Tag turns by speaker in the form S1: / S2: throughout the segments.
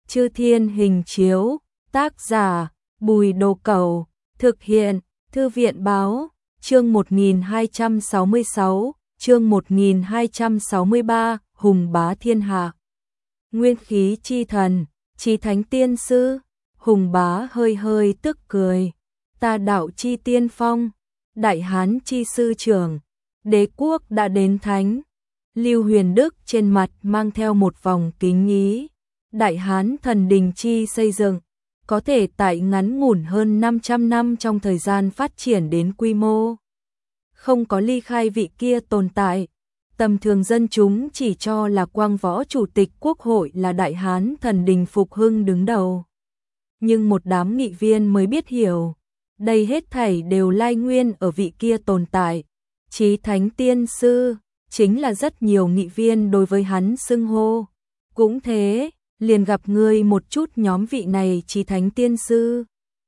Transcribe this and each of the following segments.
S1: Chư Thiên Hình Chiếu, tác giả Bùi Đồ Cẩu, thực hiện Thư viện Báo, chương 1266, chương 1263, Hùng bá thiên hạ. Nguyên khí chi thần, chí thánh tiên sư, Hùng bá hơi hơi tức cười. Ta đạo chi tiên phong, đại hán chi sư trưởng, đế quốc đã đến thánh. Lưu Huyền Đức trên mặt mang theo một vòng kính ý. Đại hán thần đình chi xây dựng, có thể tại ngắn ngủn hơn 500 năm trong thời gian phát triển đến quy mô. Không có ly khai vị kia tồn tại, tầm thường dân chúng chỉ cho là Quang Võ Chủ tịch Quốc hội là đại hán thần đình phục hưng đứng đầu. Nhưng một đám nghị viên mới biết hiểu, đây hết thảy đều lai nguyên ở vị kia tồn tại. Chí thánh tiên sư, chính là rất nhiều nghị viên đối với hắn xưng hô. Cũng thế, liền gặp ngươi một chút nhóm vị này chí thánh tiên sư.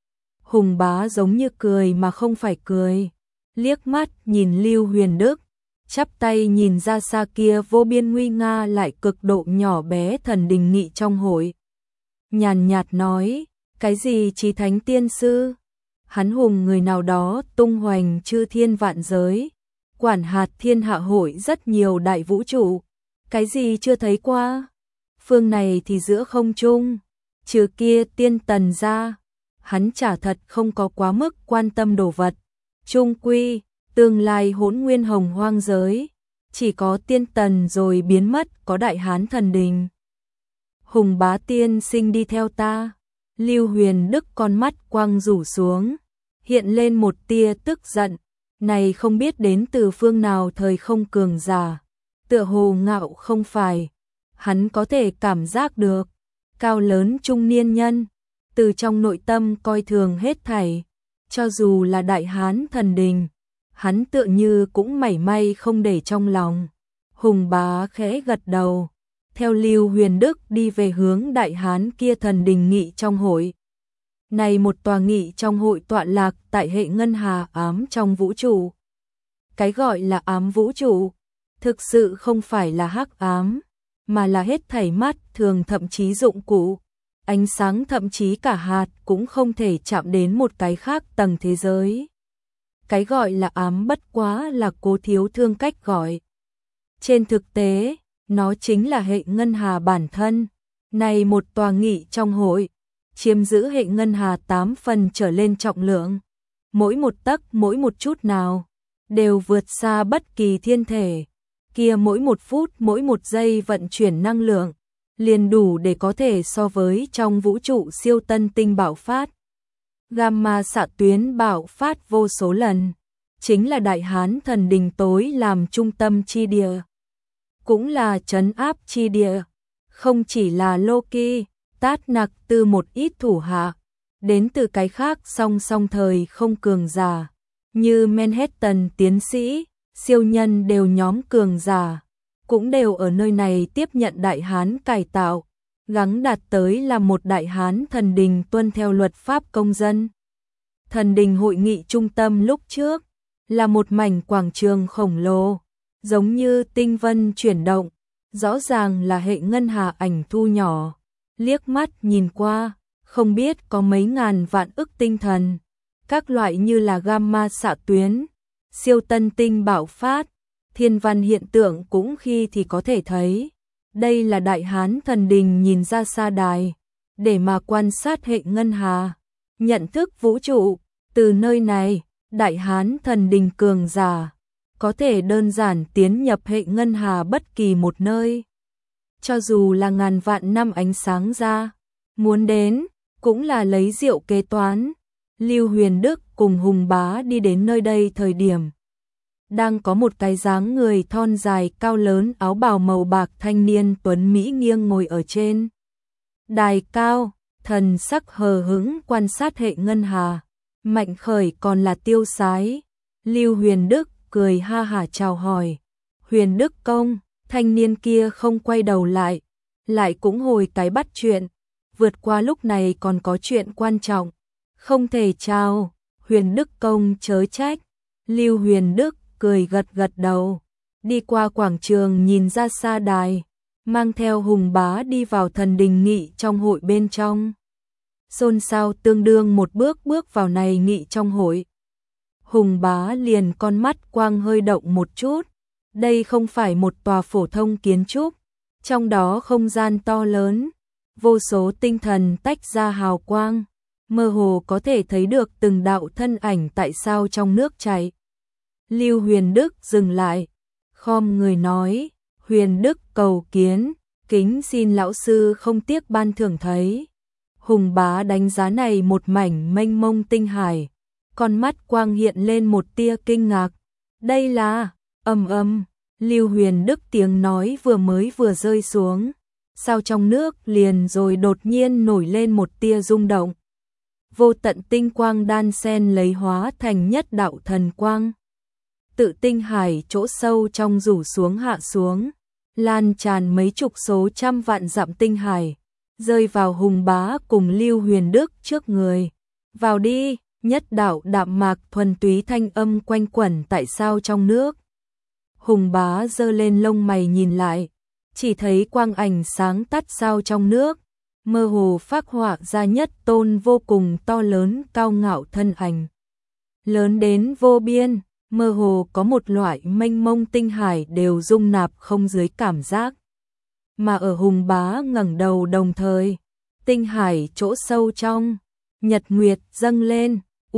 S1: Hùng bá giống như cười mà không phải cười, liếc mắt nhìn Lưu Huyền Đức, chắp tay nhìn ra xa kia vô biên nguy nga lại cực độ nhỏ bé thần đình nghị trong hội. Nhàn nhạt nói, cái gì chí thánh tiên sư? Hắn hùng người nào đó tung hoành chư thiên vạn giới, quản hạt thiên hạ hội rất nhiều đại vũ trụ, cái gì chưa thấy qua? Phương này thì giữa không trung, trừ kia tiên tần ra, hắn chả thật không có quá mức quan tâm đồ vật. Trung quy, tương lai hỗn nguyên hồng hoang giới, chỉ có tiên tần rồi biến mất, có đại hán thần đình. Hùng bá tiên sinh đi theo ta. Lưu Huyền Đức con mắt quang rủ xuống, hiện lên một tia tức giận, này không biết đến từ phương nào thời không cường giả, tựa hồ ngạo không phải. Hắn có thể cảm giác được, cao lớn trung niên nhân, từ trong nội tâm coi thường hết thảy, cho dù là đại hán thần đình, hắn tựa như cũng mảy may không để trong lòng. Hùng bá khẽ gật đầu, theo Lưu Huyền Đức đi về hướng đại hán kia thần đình nghị trong hội. Này một tòa nghị trong hội tọa lạc tại hệ ngân hà ám trong vũ trụ. Cái gọi là ám vũ trụ, thực sự không phải là hắc ám, mà là hết thảy mắt thường thậm chí dụng cụ, ánh sáng thậm chí cả hạt cũng không thể chạm đến một cái khác tầng thế giới. Cái gọi là ám bất quá là cố thiếu thương cách gọi. Trên thực tế, nó chính là hệ ngân hà bản thân. Này một tòa nghị trong hội, chiếm giữ hệ ngân hà 8 phần trở lên trọng lượng. Mỗi một tấc mỗi một chút nào, đều vượt xa bất kỳ thiên thể. Kia mỗi một phút mỗi một giây vận chuyển năng lượng, liền đủ để có thể so với trong vũ trụ siêu tân tinh bạo phát. Gamma xạ tuyến bạo phát vô số lần, chính là đại hán thần đình tối làm trung tâm chi địa, cũng là trấn áp chi địa. Không chỉ là Loki, Tát Nặc từ một ít thủ hạ, đến từ cái khác song song thời không cường giả, như Manhattan tiến sĩ, siêu nhân đều nhóm cường giả, cũng đều ở nơi này tiếp nhận đại hán cải tạo, gắng đạt tới là một đại hán thần đình tuân theo luật pháp công dân. Thần đình hội nghị trung tâm lúc trước, là một mảnh quảng trường khổng lồ, giống như tinh vân chuyển động, rõ ràng là hệ ngân hà ảnh thu nhỏ, liếc mắt nhìn qua, không biết có mấy ngàn vạn ức tinh thần, các loại như là gamma xạ tuyến, siêu tân tinh bạo phát, thiên văn hiện tượng cũng khi thì có thể thấy. Đây là đại hán thần đình nhìn ra xa đài, để mà quan sát hệ ngân hà, nhận thức vũ trụ. Từ nơi này, đại hán thần đình cường giả có thể đơn giản tiến nhập hệ ngân hà bất kỳ một nơi. Cho dù là ngàn vạn năm ánh sáng ra, muốn đến, cũng là lấy rượu kế toán. Lưu Huyền Đức cùng Hùng bá đi đến nơi đây thời điểm, đang có một cái dáng người thon dài cao lớn áo bào màu bạc thanh niên tuấn Mỹ nghiêng ngồi ở trên đài cao, thần sắc hờ hững quan sát hệ ngân hà. Mạnh Khởi còn là tiêu sái. Lưu Huyền Đức cười ha hả chào hỏi. Huyền Đức công, thanh niên kia không quay đầu lại, lại cũng hồi cái bắt chuyện. Vượt qua lúc này còn có chuyện quan trọng, không thể chào. Huyền Đức công chớ trách. Lưu Huyền Đức cười gật gật đầu, đi qua quảng trường nhìn ra xa đài, mang theo Hùng Bá đi vào thần đình nghị trong hội bên trong. Xôn xao tương đương một bước vào này nghị trong hội. Hùng Bá liền con mắt quang hơi động một chút. Đây không phải một tòa phổ thông kiến trúc, trong đó không gian to lớn, vô số tinh thần tách ra hào quang, mơ hồ có thể thấy được từng đạo thân ảnh tại sao trong nước chảy. Lưu Huyền Đức dừng lại, khom người nói, Huyền Đức cầu kiến, kính xin lão sư không tiếc ban thưởng thấy. Hùng Bá đánh giá này một mảnh mênh mông tinh hải, con mắt quang hiện lên một tia kinh ngạc. Đây là, Lưu Huyền Đức tiếng nói vừa rơi xuống, sao trong nước liền rồi đột nhiên nổi lên một tia rung động. Vô tận tinh quang đan xen lấy hóa thành nhất đạo thần quang. Tự tinh hải chỗ sâu trong rủ xuống hạ xuống, lan tràn mấy chục số trăm vạn dặm tinh hải, rơi vào Hùng Bá cùng Lưu Huyền Đức trước người. Vào đi, nhất đạo đạm mạc thuần túy thanh âm quanh quẩn tại sao trong nước. Hùng Bá giơ lên lông mày nhìn lại, chỉ thấy quang ảnh sáng tắt sao trong nước, mơ hồ phác họa ra nhất tôn vô cùng to lớn cao ngạo thân ảnh. Lớn đến vô biên, mơ hồ có một loại mênh mông tinh hải đều dung nạp không dưới cảm giác. Mà ở Hùng Bá ngẩng đầu đồng thời, tinh hải chỗ sâu trong, nhật nguyệt dâng lên,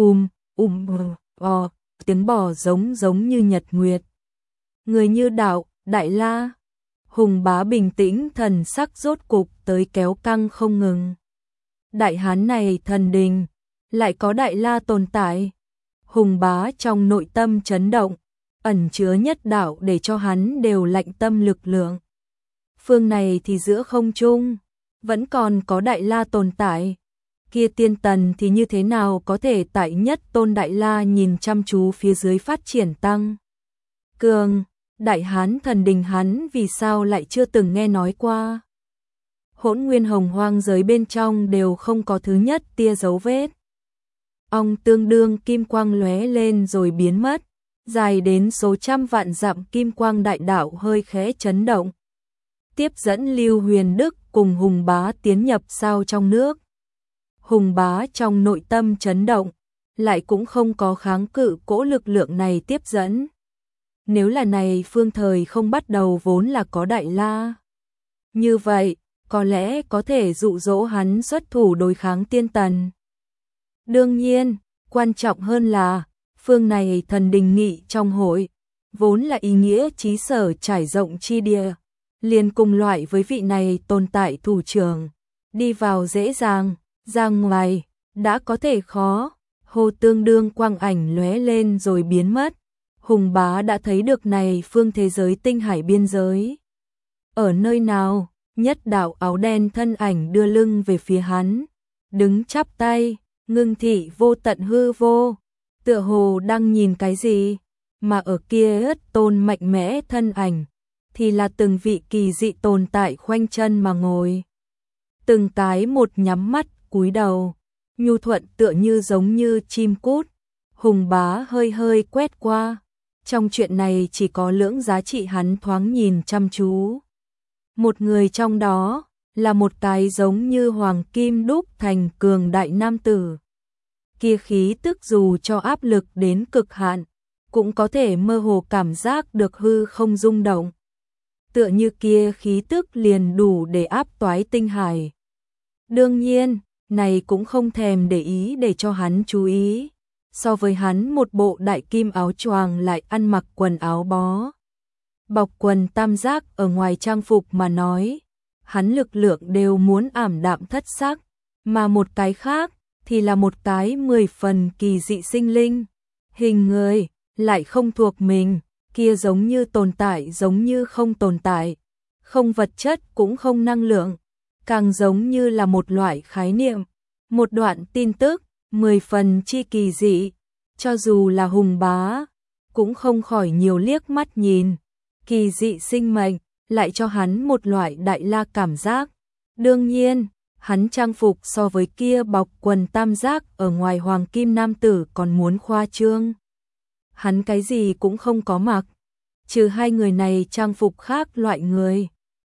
S1: tiếng bò giống như nhật nguyệt. Người như đạo, đại la. Hùng Bá bình tĩnh thần sắc rốt cục tới kéo căng không ngừng. Đại hán này thần đình, lại có đại la tồn tại. Hùng Bá trong nội tâm chấn động, ẩn chứa nhất đạo để cho hắn đều lạnh tâm lực lượng. Phương này thì giữa không trung, vẫn còn có đại la tồn tại. Kia tiên tần thì như thế nào có thể tại nhất tôn đại la nhìn chăm chú phía dưới phát triển tăng cường. Đại hán thần đình hắn vì sao lại chưa từng nghe nói qua. Hỗn nguyên hồng hoang giới bên trong đều không có thứ nhất tia dấu vết. Ong tương đương kim quang lóe lên rồi biến mất, dài đến số trăm vạn dặm kim quang đại đạo hơi khẽ chấn động. Tiếp dẫn Lưu Huyền Đức cùng Hùng Bá tiến nhập sao trong nước. Hùng Bá trong nội tâm chấn động, lại cũng không có kháng cự cỗ lực lượng này tiếp dẫn. Nếu là này phương thời không bắt đầu vốn là có đại la. Như vậy, có lẽ có thể dụ dỗ hắn xuất thủ đối kháng tiên tần. Đương nhiên, quan trọng hơn là, phương này thần đình nghị trong hội, vốn là ý nghĩa chí sở trải rộng chi địa, liền cùng loại với vị này tồn tại thủ trưởng, đi vào dễ dàng, ra ngoài, đã có thể khó, hồ tương đương quang ảnh lóe lên rồi biến mất. Hùng Bá đã thấy được này phương thế giới tinh hải biên giới. Ở nơi nào, nhất đạo áo đen thân ảnh đưa lưng về phía hắn, đứng chắp tay, ngưng thị vô tận hư vô, tựa hồ đang nhìn cái gì, mà ở kia ất tôn mạnh mẽ thân ảnh, thì là từng vị kỳ dị tồn tại khoanh chân mà ngồi. Từng cái một nhắm mắt, cúi đầu, nhu thuận tựa như giống như chim cút. Hùng Bá hơi quét qua. Trong chuyện này chỉ có lưỡng giá trị hắn thoáng nhìn chăm chú. Một người trong đó là một cái giống như hoàng kim đúc thành cường đại nam tử. Kia khí tức dù cho áp lực đến cực hạn, cũng có thể mơ hồ cảm giác được hư không rung động. Tựa như kia khí tức liền đủ để áp toái tinh hải. Đương nhiên, này cũng không thèm để ý để cho hắn chú ý. So với hắn một bộ đại kim áo choàng lại ăn mặc quần áo bó. Bọc quần tam giác ở ngoài trang phục mà nói, hắn lực lượng đều muốn ảm đạm thất sắc, mà một cái khác thì là một cái 10 phần kỳ dị sinh linh. Hình người, lại không thuộc mình, kia giống như tồn tại giống như không tồn tại, không vật chất cũng không năng lượng, càng giống như là một loại khái niệm, một đoạn tin tức. 10 phần chi kỳ dị, cho dù là Hùng Bá, cũng không khỏi nhiều liếc mắt nhìn. Kỳ dị sinh mệnh, lại cho hắn một loại đại la cảm giác. Đương nhiên, hắn trang phục so với kia bọc quần tam giác ở ngoài hoàng kim nam tử còn muốn khoa trương. Hắn cái gì cũng không có mặc, trừ hai người này trang phục khác loại người.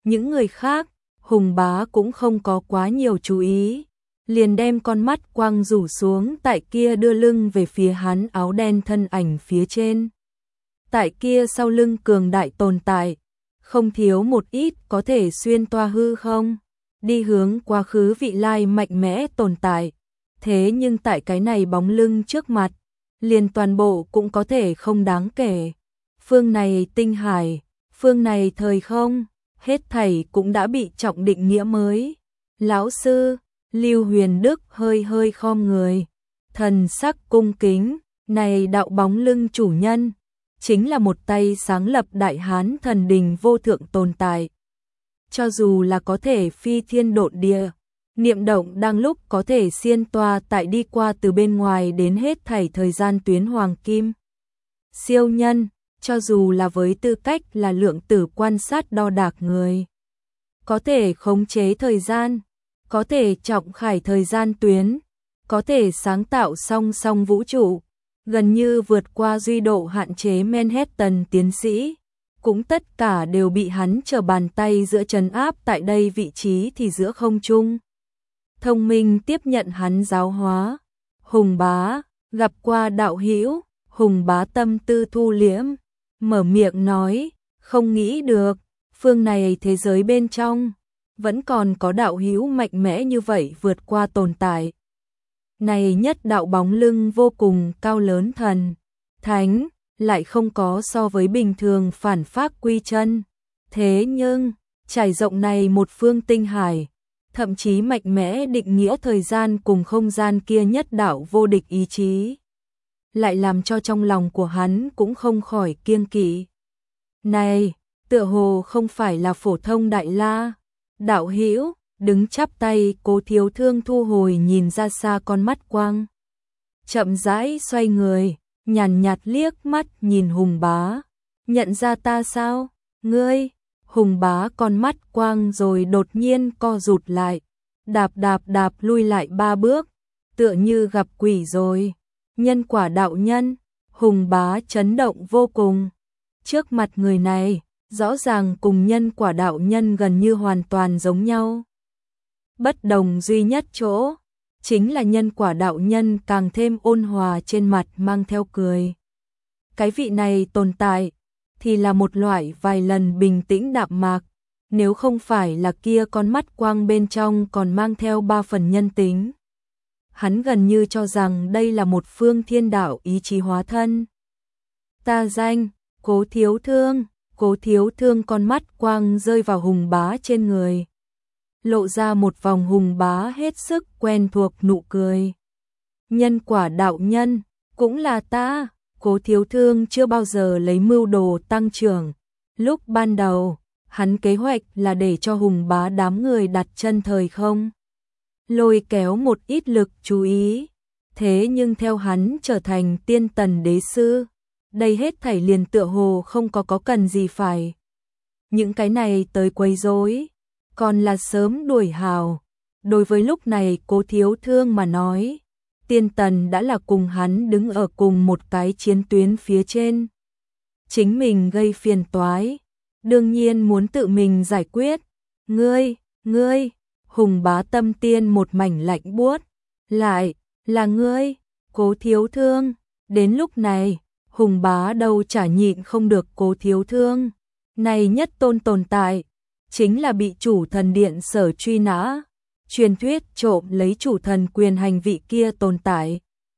S1: Những người khác, Hùng Bá cũng không có quá nhiều chú ý, liền đem con mắt quăng rủ xuống tại kia đưa lưng về phía hắn áo đen thân ảnh phía trên. Tại kia sau lưng cường đại tồn tại, không thiếu một ít có thể xuyên toa hư không, đi hướng quá khứ vị lai mạnh mẽ tồn tại. Thế nhưng tại cái này bóng lưng trước mặt, liền toàn bộ cũng có thể không đáng kể. Phương này tinh hải, phương này thời không, hết thảy cũng đã bị trọng định nghĩa mới. Lão sư, Lưu Huyền Đức hơi hơi khom người, thần sắc cung kính, này đạo bóng lưng chủ nhân, chính là một tay sáng lập Đại Hán thần đình vô thượng tồn tại. Cho dù là có thể phi thiên độn địa, niệm động đang lúc có thể xiên toa tại đi qua từ bên ngoài đến hết thảy thời gian tuyến hoàng kim. Siêu nhân, cho dù là với tư cách là lượng tử quan sát đo đạc người, có thể khống chế thời gian, có thể trọng khải thời gian tuyến, có thể sáng tạo song song vũ trụ, gần như vượt qua duy độ hạn chế Manhattan tiến sĩ, cũng tất cả đều bị hắn trở bàn tay giữa trấn áp tại đây vị trí thì giữa không trung. Thông minh tiếp nhận hắn giáo hóa. Hùng Bá, gặp qua đạo hữu, Hùng Bá tâm tư thu liễm, mở miệng nói, không nghĩ được, phương này thế giới bên trong, vẫn còn có đạo hữu mạnh mẽ như vậy vượt qua tồn tại. Này nhất đạo bóng lưng vô cùng cao lớn thần, thánh, lại không có so với bình thường phản phác quy chân. Thế nhưng, trải rộng này một phương tinh hải, thậm chí mạnh mẽ định nghĩa thời gian cùng không gian kia nhất đạo vô địch ý chí, lại làm cho trong lòng của hắn cũng không khỏi kiêng kỵ. Này, tựa hồ không phải là phổ thông đại la, đạo hữu, đứng chắp tay Cố Thiếu Thương thu hồi nhìn ra xa con mắt quang. Chậm rãi xoay người, nhàn nhạt liếc mắt nhìn Hùng Bá, nhận ra ta sao, ngươi? Hùng Bá con mắt quang rồi đột nhiên co rụt lại, đạp lui lại 3 bước, tựa như gặp quỷ rồi. Nhân quả đạo nhân, Hùng Bá chấn động vô cùng. Trước mặt người này, rõ ràng cùng nhân quả đạo nhân gần như hoàn toàn giống nhau. Bất đồng duy nhất chỗ, chính là nhân quả đạo nhân càng thêm ôn hòa, trên mặt mang theo cười. Cái vị này tồn tại, thì là một loại vài lần bình tĩnh đạm mạc, nếu không phải là kia con mắt quang bên trong còn mang theo 3 phần nhân tính. Hắn gần như cho rằng đây là một phương thiên đạo ý chí hóa thân. Ta danh, Cố Thiếu Thương. Cố Thiếu Thương con mắt quang rơi vào Hùng Bá trên người, lộ ra một vòng Hùng Bá hết sức quen thuộc nụ cười. Nhân quả đạo nhân, cũng là ta. Cố Thiếu Thương chưa bao giờ lấy mưu đồ tăng trưởng. Lúc ban đầu, hắn kế hoạch là để cho Hùng Bá đám người đặt chân thời không, lôi kéo một ít lực chú ý. Thế nhưng theo hắn trở thành tiên tần đế sư, đây hết thảy liền tựa hồ không có cần gì phải. Những cái này tới quấy rối, còn là sớm đuổi hào. Đối với lúc này Cố Thiếu Thương mà nói, tiên tần đã là cùng hắn đứng ở cùng một cái chiến tuyến phía trên. Chính mình gây phiền toái, đương nhiên muốn tự mình giải quyết. Ngươi, Hùng Bá tâm tiên một mảnh lạnh buốt, lại là ngươi, Cố Thiếu Thương. Đến lúc này, Hùng Bá đâu chả nhịn không được Cố Thiếu Thương. Này nhất tôn tồn tại, chính là bị chủ thần điện sở truy nã, truyền thuyết trộm lấy chủ thần quyền hành vị kia tồn tại.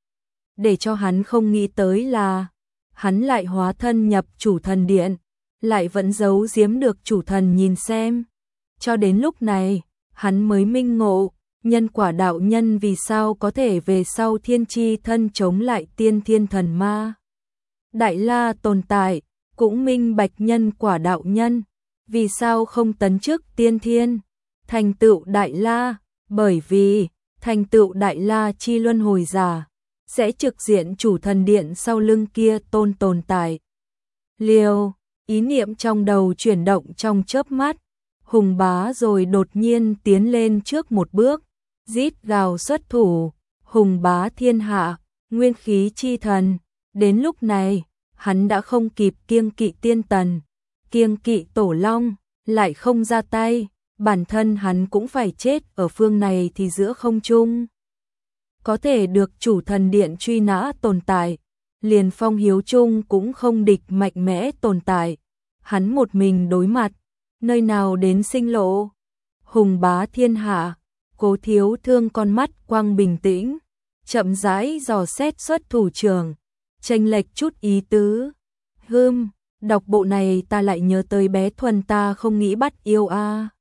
S1: Để cho hắn không nghĩ tới là, hắn lại hóa thân nhập chủ thần điện, lại vẫn giấu giếm được chủ thần nhìn xem. Cho đến lúc này, hắn mới minh ngộ, nhân quả đạo nhân vì sao có thể về sau thiên chi thân chống lại tiên thiên thần ma. Đại la tồn tại, cũng minh bạch nhân quả đạo nhân, vì sao không tấn chức tiên thiên, thành tựu đại la, bởi vì thành tựu đại la chi luân hồi giả, sẽ trực diện chủ thần điện sau lưng kia tồn tại. Liêu, ý niệm trong đầu chuyển động trong chớp mắt, Hùng Bá rồi đột nhiên tiến lên trước một bước, rít gào xuất thủ, Hùng Bá thiên hạ, nguyên khí chi thần. Đến lúc này, hắn đã không kịp kiêng kỵ tiên tần, kiêng kỵ tổ long, lại không ra tay, bản thân hắn cũng phải chết ở phương này thì giữa không trung. Có thể được chủ thần điện truy nã tồn tại, liền Phong Hiếu Trung cũng không địch mạnh mẽ tồn tại, hắn một mình đối mặt, nơi nào đến sinh lộ. Hùng bá thiên hạ, Cố Thiếu Thương con mắt quang bình tĩnh, chậm rãi dò xét xuất thủ trưởng, chênh lệch chút ý tứ. Đọc bộ này ta lại nhớ tới bé Thuần ta không nghĩ bắt yêu a.